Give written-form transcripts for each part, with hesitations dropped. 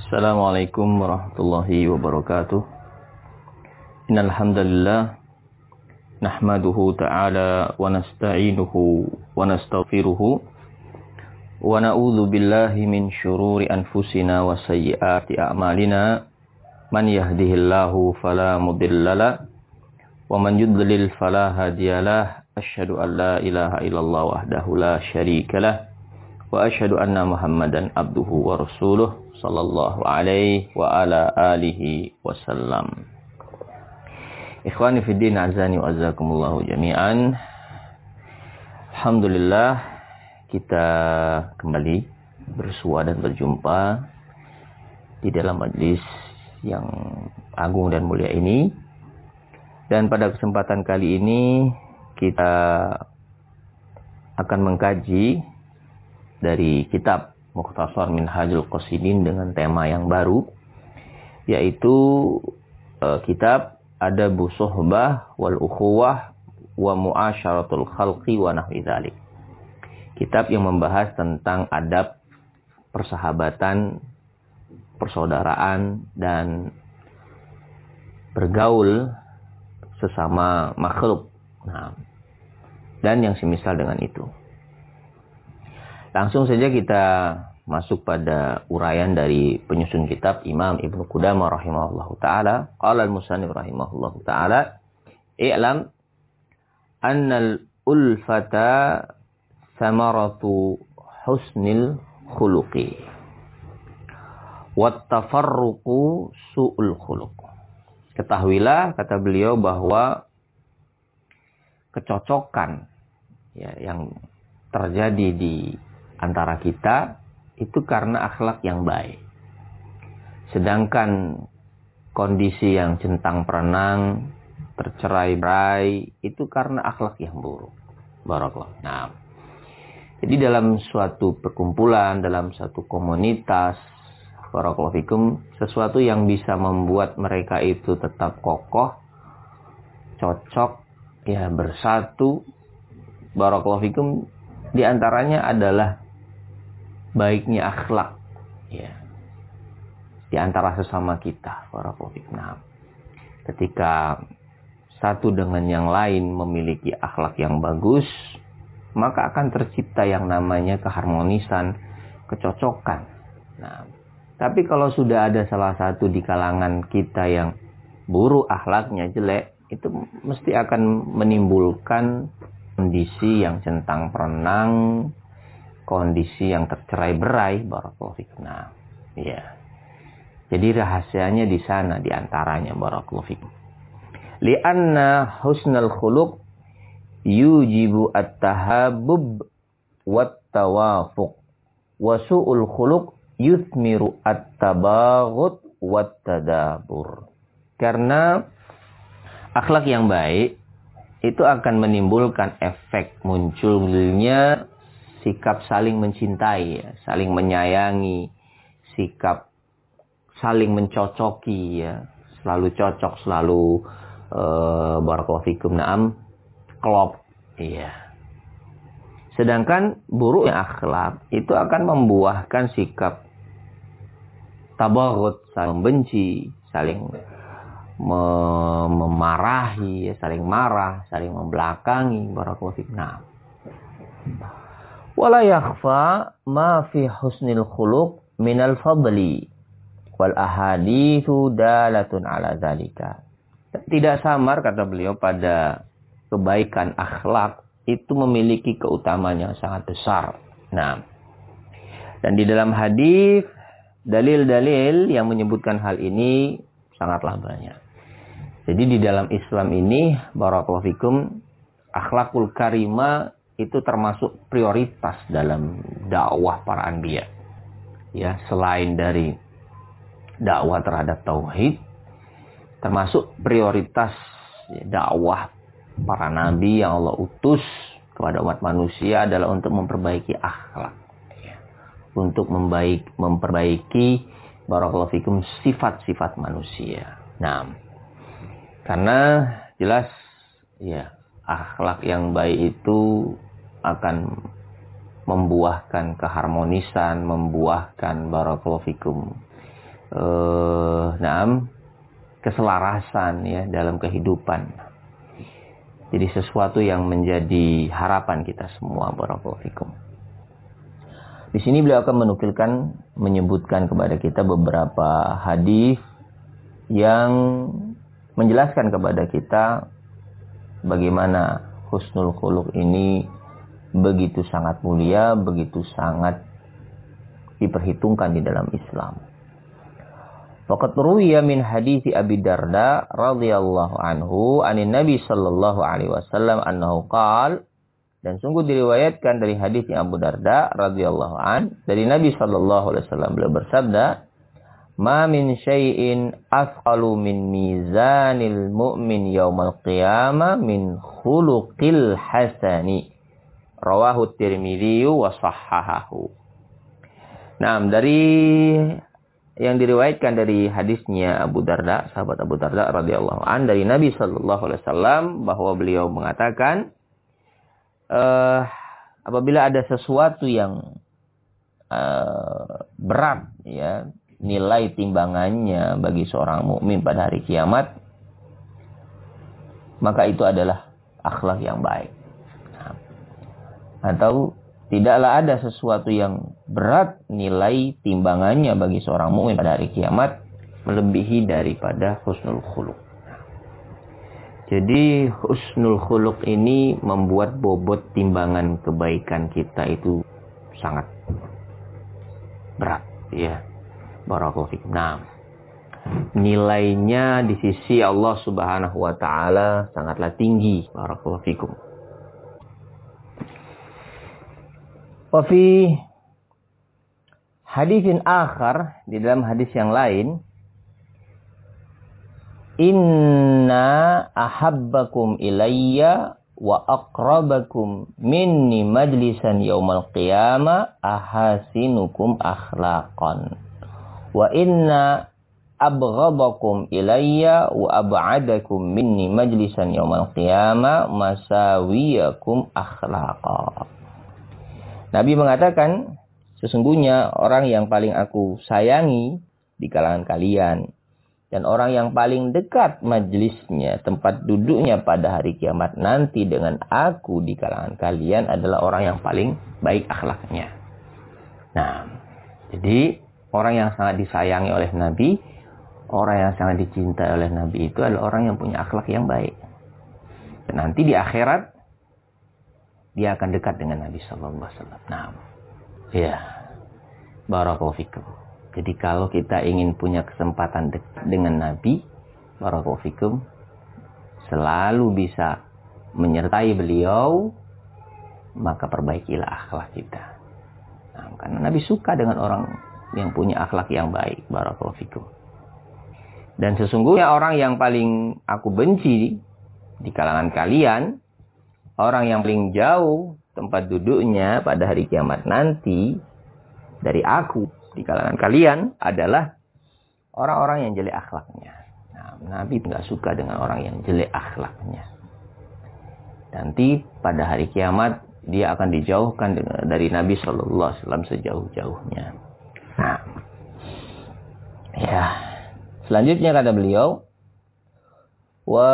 Assalamualaikum warahmatullahi wabarakatuh. Innal hamdalillah nahmaduhu ta'ala wa nasta'inuhu wa nastaghfiruhu wa na'udzu billahi min syururi anfusina wa sayyiati a'malina. Man yahdihillahu fala mudhillalah wa man yudlil fala hadiyalah. Asyhadu an la ilaha illallah wahdahu la syarikalah wa asyhadu anna Muhammadan abduhu wa rasuluh sallallahu alaihi wa ala alihi wasallam. Ikhwani fiddin azani wa azakumullahu jami'an. Alhamdulillah kita kembali bersua dan berjumpa di dalam majlis yang agung dan mulia ini. Dan pada kesempatan kali ini kita akan mengkaji dari kitab Mukhtasar Minhajul Qasidin dengan tema yang baru, yaitu kitab Adabu Suhbah wal Ukhuwah wa Mu'asyaratul Khalqi wa Nahwi Dzalik. Kitab yang membahas tentang adab persahabatan, persaudaraan, dan bergaul sesama makhluk. Nah, dan yang semisal dengan itu. Langsung saja kita masuk pada uraian dari penyusun kitab Imam Ibnu Qudamah rahimahullahu ta'ala. Qala al-musannif rahimahullahu ta'ala, i'lam annal ulfata samaratu husnil khuluqi wat tafarruqu su'ul khuluq. Ketahuilah, kata beliau, bahwa kecocokan yang terjadi di antara kita itu karena akhlak yang baik. Sedangkan kondisi yang centang perenang, tercerai-berai, itu karena akhlak yang buruk. Barakallah. Nah, jadi dalam suatu perkumpulan, dalam satu komunitas, barakallahu fikum, sesuatu yang bisa membuat mereka itu tetap kokoh, cocok, bersatu, barakallahu fikum, di antaranya adalah baiknya akhlak, di antara sesama kita, barakallahu fikum. Nah, ketika satu dengan yang lain memiliki akhlak yang bagus, maka akan tercipta yang namanya keharmonisan, kecocokan. Nah, tapi kalau sudah ada salah satu di kalangan kita yang buruk akhlaknya, jelek, itu mesti akan menimbulkan kondisi yang centang perenang, kondisi yang tercerai-berai, barakallahu fikum. Nah, jadi rahasianya di sana, di antaranya, barakallahu fikum. Li'anna husnal khuluq yujibu at-tahabbub wat-tawafuq wa su'ul khuluq yuthmiru at-tabaghut wat-tadabur. Karena akhlak yang baik itu akan menimbulkan efek munculnya sikap saling mencintai, saling menyayangi, sikap saling mencocoki, selalu cocok, selalu barakallahu fikum, na'am, klop. Sedangkan buruknya akhlak itu akan membuahkan sikap tabaghut, saling membenci, saling memarahi, saling marah, saling membelakangi, barakallahu fikum. Nah, wala yakhfa ma fi husnil khuluq minal fadli wal ahaditsu dalatun ala dzalika. Tidak samar, kata beliau, pada kebaikan akhlak itu memiliki keutamaan yang sangat besar. Nah, dan di dalam hadis dalil-dalil yang menyebutkan hal ini sangatlah banyak. Jadi di dalam Islam ini, barakallahu fikum, akhlakul karimah itu termasuk prioritas dalam dakwah para anbiya. Selain dari dakwah terhadap tauhid, termasuk prioritas dakwah para nabi yang Allah utus kepada umat manusia adalah untuk memperbaiki akhlak, untuk memperbaiki, barakallahu fikum, sifat-sifat manusia. Nah, karena jelas akhlak yang baik itu akan membuahkan keharmonisan, membuahkan barakallahu fikum keselarasan ya dalam kehidupan. Jadi sesuatu yang menjadi harapan kita semua. Barakallahu fikum. Di sini beliau akan menyebutkan kepada kita beberapa hadis yang menjelaskan kepada kita bagaimana husnul khuluq ini begitu sangat mulia, begitu sangat diperhitungkan di dalam Islam. Faqad ruwiya min hadits Abi Darda radhiyallahu anhu anin Nabi sallallahu alaihi wasallam annahu qala, dan sungguh diriwayatkan dari hadis Abu Darda radhiyallahu an dari Nabi sallallahu alaihi wasallam, beliau bersabda, "Ma min syai'in athqalu min mizanil mu'min yaumal qiyamah min khuluqil hasani." Rawahu Tirmidzi wa shahhahahu. Nah, dari yang diriwayatkan dari hadisnya Abu Darda, sahabat Abu Darda radhiyallahu an dari Nabi sallallahu alaihi wasallam bahwa beliau mengatakan, apabila ada sesuatu yang berat ya, nilai timbangannya bagi seorang mukmin pada hari kiamat, maka itu adalah akhlak yang baik. Atau tidaklah ada sesuatu yang berat nilai timbangannya bagi seorang mukmin pada hari kiamat melebihi daripada husnul khuluq. Jadi husnul khuluq ini membuat bobot timbangan kebaikan kita itu sangat berat ya. Barakallahu fikum. Nah, nilainya di sisi Allah Subhanahu wa taala sangatlah tinggi. Barakallahu fikum. Wa fi hadisin akhar, di dalam hadis yang lain, inna ahabbakum ilayya wa aqrabakum minni majlisan yaumal qiyamah ahasinukum akhlaqan wa inna abghadakum ilayya wa ab'adakum minni majlisan yaumal qiyamah masawiyakum akhlaqa. Nabi mengatakan, sesungguhnya orang yang paling aku sayangi di kalangan kalian dan orang yang paling dekat majelisnya, tempat duduknya pada hari kiamat nanti dengan aku di kalangan kalian adalah orang yang paling baik akhlaknya. Nah, jadi orang yang sangat disayangi oleh Nabi, orang yang sangat dicintai oleh Nabi itu adalah orang yang punya akhlak yang baik. Dan nanti di akhirat dia akan dekat dengan Nabi sallallahu alaihi wasallam. Nah, ya. Barakallahu fikum. Jadi kalau kita ingin punya kesempatan dekat dengan Nabi, barakallahu fikum, selalu bisa menyertai beliau, maka perbaikilah akhlak kita. Nah, karena Nabi suka dengan orang yang punya akhlak yang baik, barakallahu fikum. Dan sesungguhnya orang yang paling aku benci di kalangan kalian, orang yang paling jauh tempat duduknya pada hari kiamat nanti dari aku di kalangan kalian adalah orang-orang yang jelek akhlaknya. Nah, Nabi nggak suka dengan orang yang jelek akhlaknya. Nanti pada hari kiamat dia akan dijauhkan dari Nabi Sallallahu Alaihi Wasallam sejauh-jauhnya. Nah, ya. Selanjutnya kata beliau, wa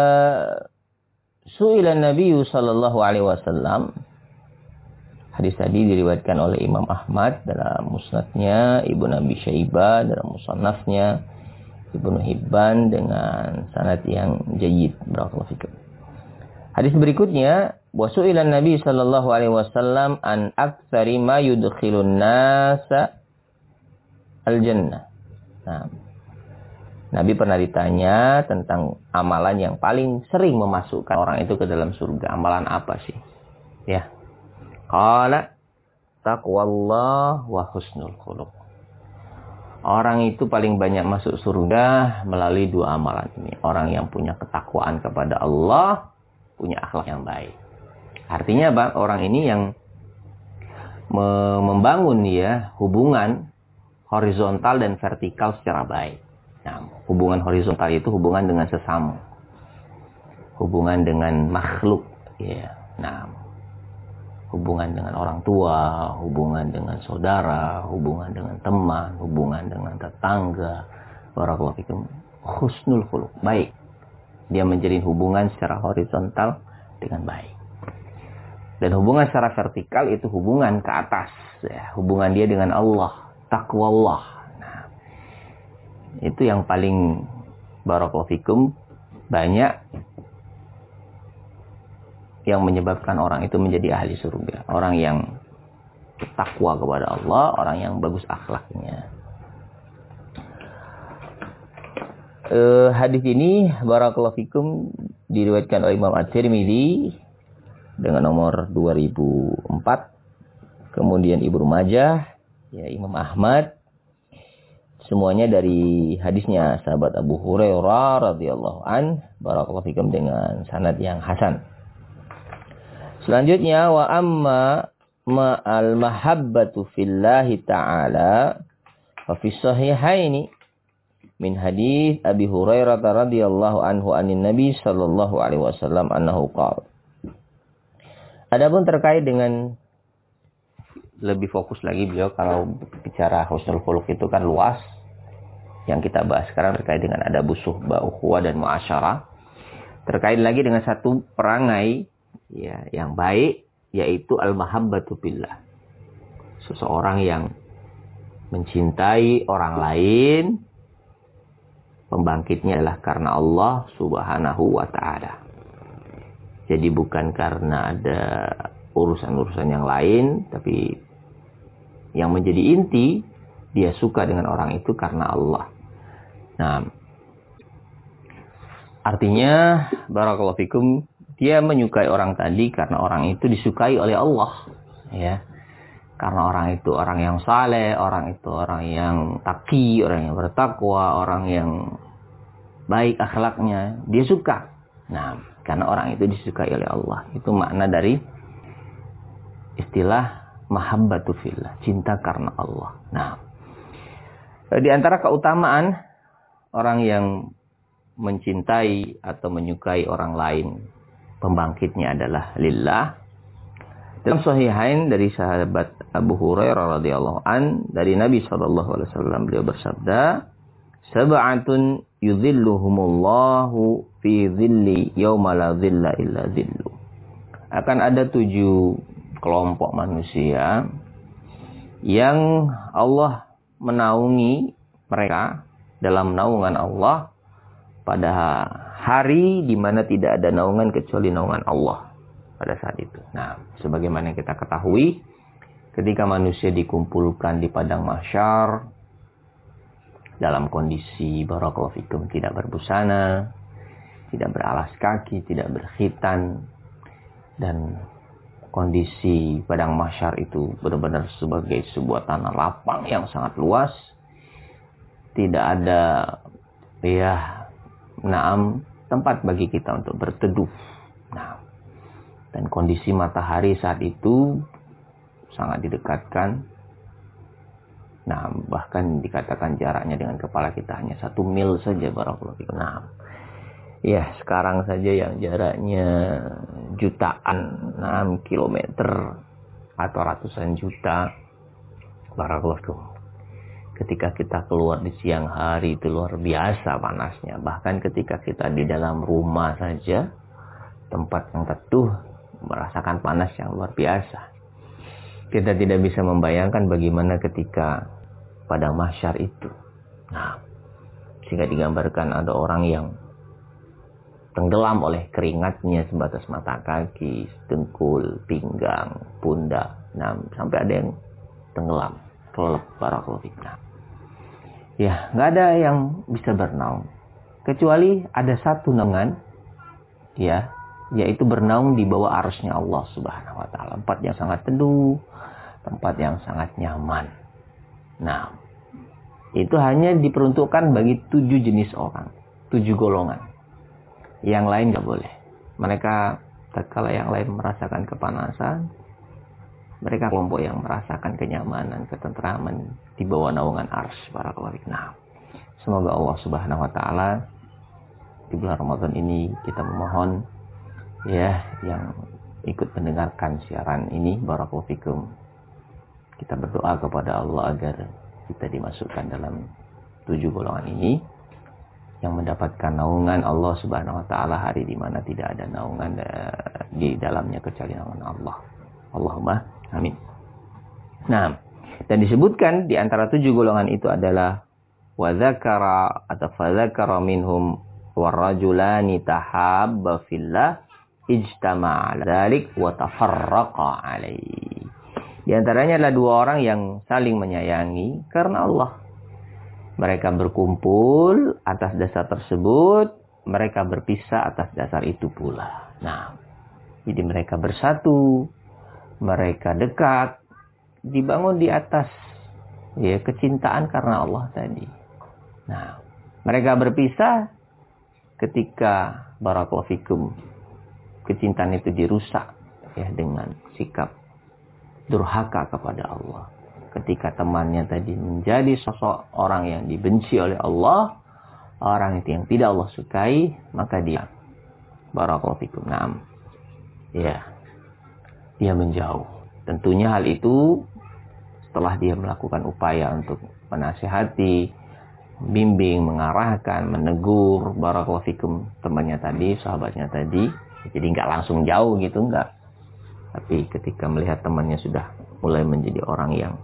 su'ila Nabi sallallahu alaihi wasallam. Hadis tadi diriwayatkan oleh Imam Ahmad dalam musnadnya, Ibnu Abi Syaibah dalam musannafnya, Ibnu Hibban dengan sanad yang jayyid. Barakallahu fikum. Hadis berikutnya, wa su'ila Nabi sallallahu alaihi wasallam an aktsari ma yudkhilun nasa al-jannah. Nah, Nabi pernah ditanya tentang amalan yang paling sering memasukkan orang itu ke dalam surga. Amalan apa sih? Ya. Qala taqwallah wa husnul khuluq. Orang itu paling banyak masuk surga melalui dua amalan ini. Orang yang punya ketakwaan kepada Allah, punya akhlak yang baik. Artinya apa? Orang ini yang membangun ya hubungan horizontal dan vertikal secara baik. Nah, hubungan horizontal itu hubungan dengan sesama, hubungan dengan makhluk. Ya. Nah, hubungan dengan orang tua, hubungan dengan saudara, hubungan dengan teman, hubungan dengan tetangga. Barakallahu fikum. Husnul khuluq, baik. Dia menjalin hubungan secara horizontal dengan baik. Dan hubungan secara vertikal itu hubungan ke atas, ya. Hubungan dia dengan Allah, taqwa Allah. Nah, itu yang paling barakallahu fikum banyak yang menyebabkan orang itu menjadi ahli surga. Orang yang takwa kepada Allah, orang yang bagus akhlaknya. Hadis ini barakallahu fikum diriwayatkan oleh Imam At-Tirmidzi dengan nomor 2004. Kemudian Ibnu Majah, ya, Imam Ahmad. Semuanya dari hadisnya sahabat Abu Hurairah radhiyallahu an, barakallahu fikum dengan sanad yang hasan. Selanjutnya wa amma ma'al mahabbatu fillahi ta'ala wa fi sahihaini min hadis Abi Hurairah radhiyallahu anhu anin Nabi sallallahu alaihi wasallam annahu qala. Adapun terkait dengan lebih fokus lagi beliau kalau bicara husnul khuluq itu kan luas. Yang kita bahas sekarang terkait dengan adabus suhbah, ukhuwah dan muasyarah. Terkait lagi dengan satu perangai, ya, yang baik, yaitu al-mahabbatu billah. Seseorang yang mencintai orang lain, pembangkitnya adalah karena Allah Subhanahu wa ta'ala. Jadi bukan karena ada urusan-urusan yang lain, tapi yang menjadi inti, dia suka dengan orang itu karena Allah. Nah, artinya barakallahu fikum, dia menyukai orang tadi karena orang itu disukai oleh Allah, ya. Karena orang itu orang yang saleh, orang itu orang yang taqi, orang yang bertakwa, orang yang baik akhlaknya, dia suka. Nah, karena orang itu disukai oleh Allah. Itu makna dari istilah mahabbatu fillah, cinta karena Allah. Nah, di antara keutamaan orang yang mencintai atau menyukai orang lain, pembangkitnya adalah lillah. Dalam sahihain dari sahabat Abu Hurairah radhiyallahu an, dari Nabi sallallahu alaihi wasallam, beliau bersabda, sab'atun yudhilluhumullahu fi dhilli yauma la dhilla illa dhillu. Akan ada 7 kelompok manusia yang Allah menaungi mereka dalam naungan Allah pada hari di mana tidak ada naungan kecuali naungan Allah pada saat itu. Nah, sebagaimana kita ketahui, ketika manusia dikumpulkan di padang mahsyar dalam kondisi barakallahu fikum tidak berbusana, tidak beralas kaki, tidak berkhitan, dan kondisi padang mahsyar itu benar-benar sebagai sebuah tanah lapang yang sangat luas, tidak ada tempat bagi kita untuk berteduh. Nah, dan kondisi matahari saat itu sangat didekatkan. Nah, bahkan dikatakan jaraknya dengan kepala kita hanya 1 mil saja barakallahu fikum. Nah, ya, sekarang saja yang jaraknya jutaan, 6 kilometer atau ratusan juta barakallahu fikum. Ketika kita keluar di siang hari itu luar biasa panasnya. Bahkan ketika kita di dalam rumah saja, tempat yang teduh, merasakan panas yang luar biasa. Kita tidak bisa membayangkan bagaimana ketika pada mahsyar itu. Nah, sehingga digambarkan ada orang yang tenggelam oleh keringatnya sebatas mata kaki, dengkul, pinggang, pundak. Nah, sampai ada yang tenggelam, kelelep barakallahu fikum. Ya, nggak ada yang bisa bernaung kecuali ada satu naungan, ya, yaitu bernaung di bawah arsy-Nya Allah Subhanahu wa taala. Tempat yang sangat teduh, tempat yang sangat nyaman. Nah, itu hanya diperuntukkan bagi 7 jenis orang, 7 golongan. Yang lain nggak boleh. Mereka tatkala yang lain merasakan kepanasan, mereka kelompok yang merasakan kenyamanan, ketentraman di bawah naungan arsy barakallahu fikum. Nah, semoga Allah Subhanahu wa taala di bulan Ramadan ini kita memohon, ya, yang ikut mendengarkan siaran ini. Barakallahu fikum. Kita berdoa kepada Allah agar kita dimasukkan dalam 7 golongan ini yang mendapatkan naungan Allah Subhanahu wa taala hari di mana tidak ada naungan di dalamnya kecuali naungan Allah. Allahumma amin. Nah, dan disebutkan di antara 7 golongan itu adalah wa dzakara atau fa dzakara minhum warrajulani tahabba fillah ijtama'a 'ala dzalik wa tafarraqa 'alaihi. Di antaranya adalah 2 orang yang saling menyayangi karena Allah. Mereka berkumpul atas dasar tersebut, mereka berpisah atas dasar itu pula. Nah, jadi mereka bersatu, mereka dekat, dibangun di atas ya kecintaan karena Allah tadi. Nah, mereka berpisah ketika barakallahu fikum kecintaan itu dirusak ya dengan sikap durhaka kepada Allah. Ketika temannya tadi menjadi sosok orang yang dibenci oleh Allah, orang itu yang tidak Allah sukai, maka dia barakallahu fikum. Naam. Ya. Dia menjauh. Tentunya hal itu setelah dia melakukan upaya untuk menasihati, bimbing, mengarahkan, menegur barakallahu fikum temannya tadi, sahabatnya tadi. Jadi enggak langsung jauh gitu, enggak. Tapi ketika melihat temannya sudah mulai menjadi orang yang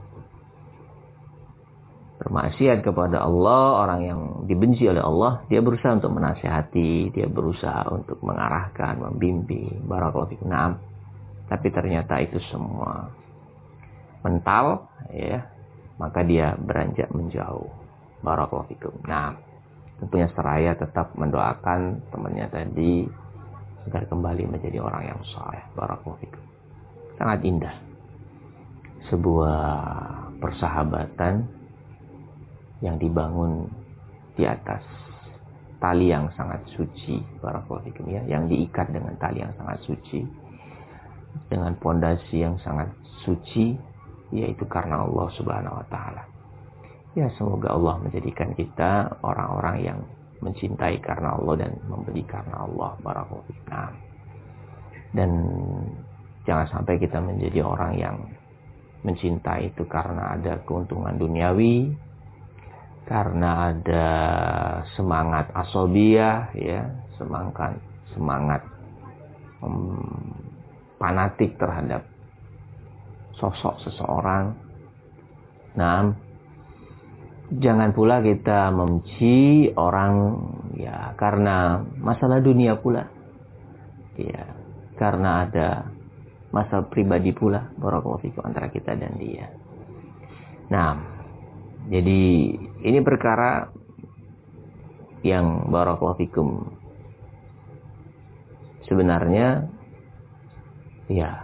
bermaksiat kepada Allah, orang yang dibenci oleh Allah, dia berusaha untuk menasihati, dia berusaha untuk mengarahkan, membimbing, barakallahu fikum. Naam. Tapi ternyata itu semua mental, ya, maka dia beranjak menjauh. Barakallahu fikum. Nah, tentunya seraya tetap mendoakan temannya tadi agar kembali menjadi orang yang saleh. Barakallahu fikum. Sangat indah sebuah persahabatan yang dibangun di atas tali yang sangat suci, barakallahu fikum, ya, yang diikat dengan tali yang sangat suci, dengan pondasi yang sangat suci, yaitu karena Allah Subhanahu wa taala. Ya, semoga Allah menjadikan kita orang-orang yang mencintai karena Allah dan memberi karena Allah, barakallahu fikum. Dan jangan sampai kita menjadi orang yang mencintai itu karena ada keuntungan duniawi, karena ada semangat asobiyah, ya, semangat fanatik terhadap sosok seseorang. Nah, jangan pula kita membenci orang ya karena masalah dunia pula, ya, karena ada masalah pribadi pula, barakallahu fikum, antara kita dan dia. Nah, jadi ini perkara yang barakallahu fikum sebenarnya ya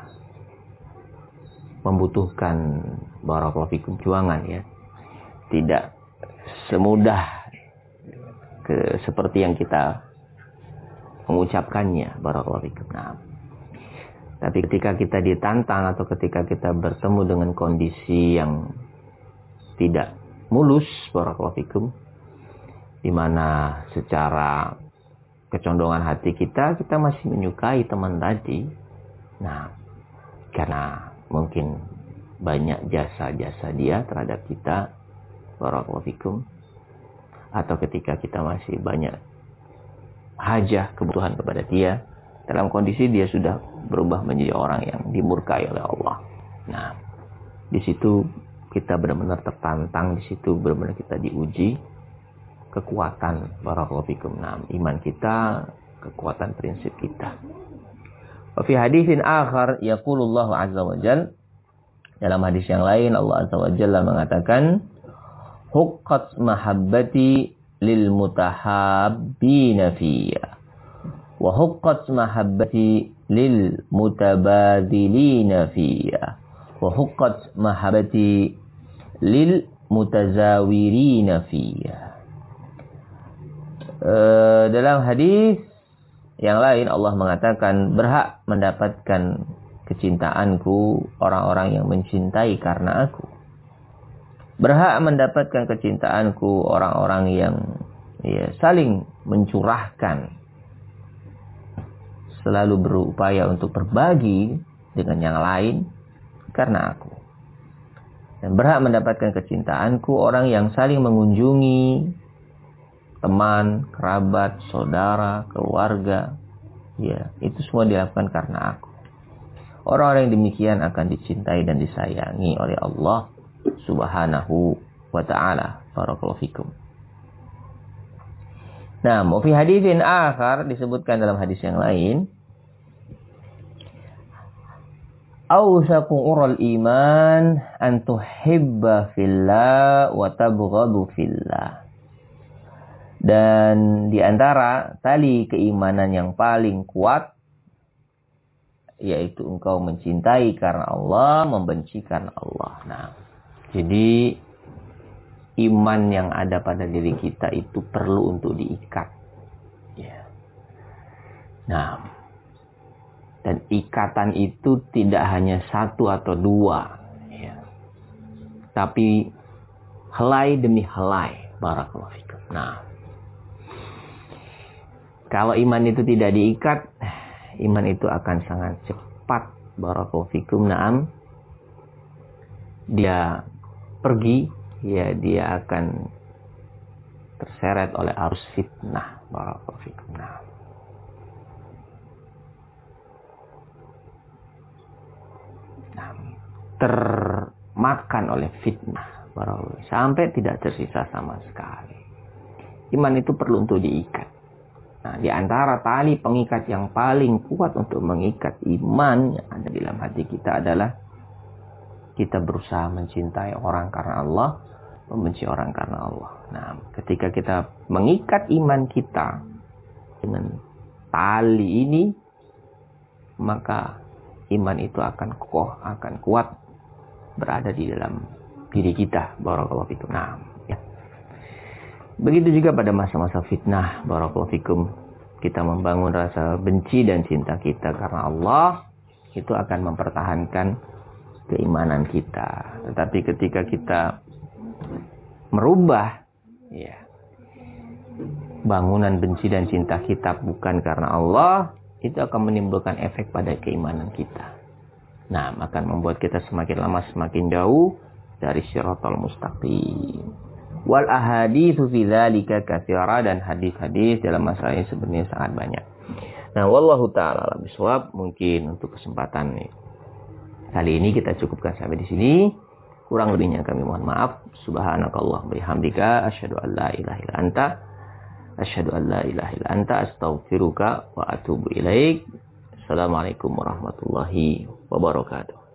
membutuhkan barakallahu fikum perjuangan, ya. Tidak semudah seperti yang kita mengucapkannya, barakallahu fikum. Nah, tapi ketika kita ditantang atau ketika kita bertemu dengan kondisi yang tidak mulus, barakallahu fikum, di mana secara kecondongan hati kita masih menyukai teman tadi. Nah, karena mungkin banyak jasa-jasa dia terhadap kita, barakallahu fikum, atau ketika kita masih banyak hajah, kebutuhan kepada dia, dalam kondisi dia sudah berubah menjadi orang yang dimurkai oleh Allah. Nah, di situ kita benar-benar tertantang, di situ benar-benar kita diuji kekuatan, barakallahu fikum, nah, iman kita, kekuatan prinsip kita. Wa fi haditsin akhar yaqulullahu azza wa jalla, dalam hadis yang lain Allah azza wa jalla mengatakan, huqqat mahabbati lil mutahabbina fiyya wa huqqat mahabbati lil mutabadilina fiyya wa huqqat mahabbati lil mutazawirina fiyya. Dalam hadis yang lain Allah mengatakan, berhak mendapatkan kecintaanku orang-orang yang mencintai karena aku. Berhak mendapatkan kecintaanku orang-orang yang saling mencurahkan, selalu berupaya untuk berbagi dengan yang lain karena aku. Dan berhak mendapatkan kecintaanku orang yang saling mengunjungi teman, kerabat, saudara, keluarga. Ya, itu semua dilakukan karena aku. Orang-orang yang demikian akan dicintai dan disayangi oleh Allah Subhanahu wa ta'ala. Barakallahu fikum. Nah, fi haditsin akhar disebutkan dalam hadis yang lain, awsaqu ural iman an tuhibba fillah wa tabghadu fillah. Dan di antara tali keimanan yang paling kuat yaitu engkau mencintai karena Allah, membenci karena Allah. Nah, jadi iman yang ada pada diri kita itu perlu untuk diikat. Ya. Nah, dan ikatan itu tidak hanya satu atau dua, ya. Tapi helai demi helai. Barakallahu fikum. Nah, kalau iman itu tidak diikat, iman itu akan sangat cepat. Barakallahu fikum. Naam. Dia pergi, ya dia akan terseret oleh arus fitnah. Barakallahu fikum. Nah. Termakan oleh fitnah. Barakallahu sampai tidak tersisa sama sekali. Iman itu perlu untuk diikat. Nah, di antara tali pengikat yang paling kuat untuk mengikat iman yang ada di dalam hati kita adalah kita berusaha mencintai orang karena Allah, membenci orang karena Allah. Nah, ketika kita mengikat iman kita dengan tali ini, maka iman itu akan kokoh, akan kuat berada di dalam diri kita. Barakallahu fikum. Nah, ya. Begitu juga pada masa-masa fitnah, barakallahu fikum, kita membangun rasa benci dan cinta kita karena Allah, itu akan mempertahankan keimanan kita. Tetapi ketika kita merubah, ya, bangunan benci dan cinta kita bukan karena Allah, itu akan menimbulkan efek pada keimanan kita. Nah, akan membuat kita semakin lama semakin jauh dari Shiratal Mustaqim. Wal ahaditsu fi dzalika katsira, dan hadis-hadis dalam masalah ini sebenarnya sangat banyak. Nah, wallahu taala alam bisawab. Mungkin untuk kesempatan kali ini kita cukupkan sampai di sini. Kurang lebihnya kami mohon maaf. Subhanakallah bihamdika asyhadu an la ilaha illa anta astaghfiruka wa atubu ilaik. Assalamualaikum warahmatullahi wabarakatuh.